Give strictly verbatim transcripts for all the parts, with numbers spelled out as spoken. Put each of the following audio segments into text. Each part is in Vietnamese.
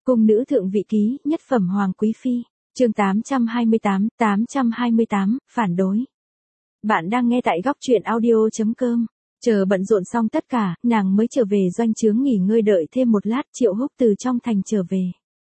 Cung nữ thượng vị ký, nhất phẩm hoàng quý phi, chương tám trăm hai mươi tám, tám trăm hai mươi tám, phản đối. Bạn đang nghe tại góc truyện audio chấm com. Chờ bận rộn xong tất cả, nàng mới trở về doanh trướng nghỉ ngơi đợi thêm một lát. Triệu Húc từ trong thành trở về.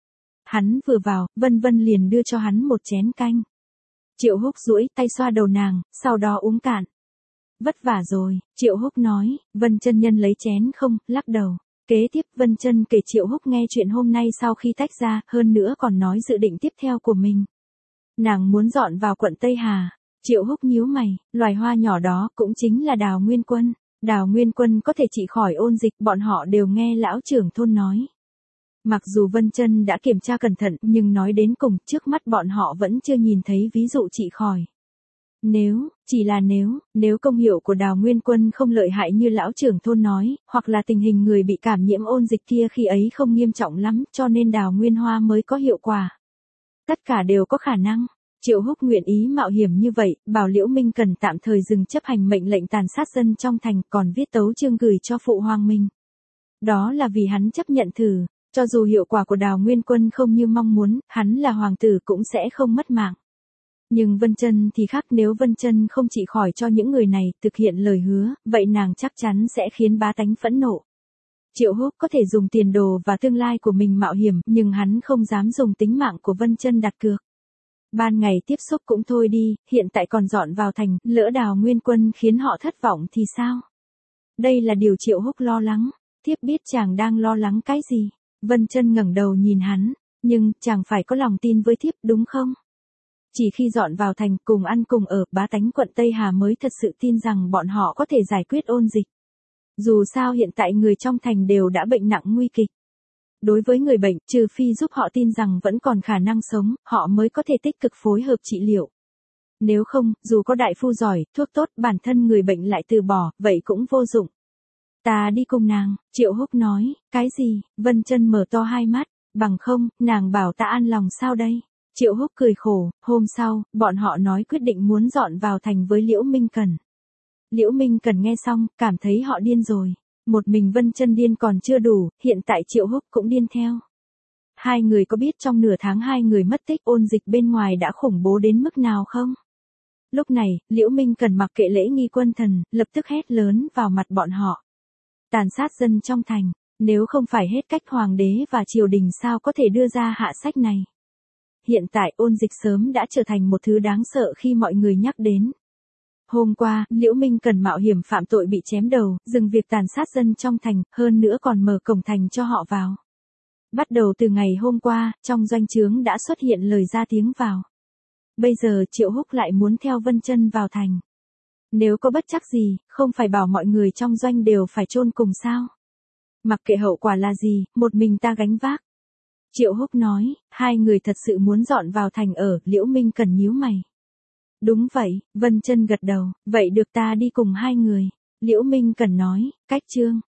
Hắn vừa vào, Vân Vân liền đưa cho hắn một chén canh. Triệu Húc duỗi tay xoa đầu nàng, sau đó uống cạn. Vất vả rồi, Triệu Húc nói. Vân chân nhân lấy chén không, lắc đầu. Kế tiếp Vân Chân kể Triệu Húc nghe chuyện hôm nay sau khi tách ra, hơn nữa còn nói dự định tiếp theo của mình. Nàng muốn dọn vào quận Tây Hà. Triệu Húc nhíu mày, loài hoa nhỏ đó cũng chính là Đào Nguyên Quân. Đào Nguyên Quân có thể trị khỏi ôn dịch, bọn họ đều nghe lão trưởng thôn nói. Mặc dù Vân Chân đã kiểm tra cẩn thận, nhưng nói đến cùng, trước mắt bọn họ vẫn chưa nhìn thấy ví dụ trị khỏi. Nếu, chỉ là nếu, nếu công hiệu của Đào Nguyên Quân không lợi hại như lão trưởng thôn nói, hoặc là tình hình người bị cảm nhiễm ôn dịch kia khi ấy không nghiêm trọng lắm, cho nên Đào Nguyên Hoa mới có hiệu quả. Tất cả đều có khả năng. Triệu Húc nguyện ý mạo hiểm như vậy, bảo Liễu Minh cần tạm thời dừng chấp hành mệnh lệnh tàn sát dân trong thành, còn viết tấu chương gửi cho phụ hoàng mình. Đó là vì hắn chấp nhận thử, cho dù hiệu quả của Đào Nguyên Quân không như mong muốn, hắn là hoàng tử cũng sẽ không mất mạng. Nhưng Vân Chân thì khác, nếu Vân Chân không trị khỏi cho những người này, thực hiện lời hứa, vậy nàng chắc chắn sẽ khiến bá tánh phẫn nộ. Triệu Húc có thể dùng tiền đồ và tương lai của mình mạo hiểm, nhưng hắn không dám dùng tính mạng của Vân Chân đặt cược. Ban ngày tiếp xúc cũng thôi đi, hiện tại còn dọn vào thành, lỡ Đào Nguyên Quân khiến họ thất vọng thì sao? Đây là điều Triệu Húc lo lắng. Thiếp biết chàng đang lo lắng cái gì. Vân Chân ngẩng đầu nhìn hắn, nhưng chàng phải có lòng tin với thiếp đúng không? Chỉ khi dọn vào thành cùng ăn cùng ở, bá tánh quận Tây Hà mới thật sự tin rằng bọn họ có thể giải quyết ôn dịch. Dù sao hiện tại người trong thành đều đã bệnh nặng nguy kịch. Đối với người bệnh, trừ phi giúp họ tin rằng vẫn còn khả năng sống, họ mới có thể tích cực phối hợp trị liệu. Nếu không, dù có đại phu giỏi, thuốc tốt, bản thân người bệnh lại từ bỏ, vậy cũng vô dụng. Ta đi cùng nàng, Triệu Húc nói. Cái gì? Vân Chân mở to hai mắt, bằng không, nàng bảo ta an lòng sao đây? Triệu Húc cười khổ. Hôm sau, bọn họ nói quyết định muốn dọn vào thành với Liễu Minh Cần. Liễu Minh Cần nghe xong, cảm thấy họ điên rồi. Một mình Vân Chân điên còn chưa đủ, hiện tại Triệu Húc cũng điên theo. Hai người có biết trong nửa tháng hai người mất tích ôn dịch bên ngoài đã khủng bố đến mức nào không? Lúc này, Liễu Minh Cần mặc kệ lễ nghi quân thần, lập tức hét lớn vào mặt bọn họ. Tàn sát dân trong thành, nếu không phải hết cách hoàng đế và triều đình sao có thể đưa ra hạ sách này. Hiện tại ôn dịch sớm đã trở thành một thứ đáng sợ khi mọi người nhắc đến. Hôm qua, Liễu Minh Cần mạo hiểm phạm tội bị chém đầu, dừng việc tàn sát dân trong thành, hơn nữa còn mở cổng thành cho họ vào. Bắt đầu từ ngày hôm qua, trong doanh trướng đã xuất hiện lời ra tiếng vào. Bây giờ Triệu Húc lại muốn theo Vân Chân vào thành. Nếu có bất trắc gì, không phải bảo mọi người trong doanh đều phải chôn cùng sao? Mặc kệ hậu quả là gì, một mình ta gánh vác. Triệu Húc nói. Hai người thật sự muốn dọn vào thành ở, Liễu Minh Cần nhíu mày. Đúng vậy, Vân Chân gật đầu. Vậy được ta đi cùng hai người. Liễu Minh Cần nói. Cách chương.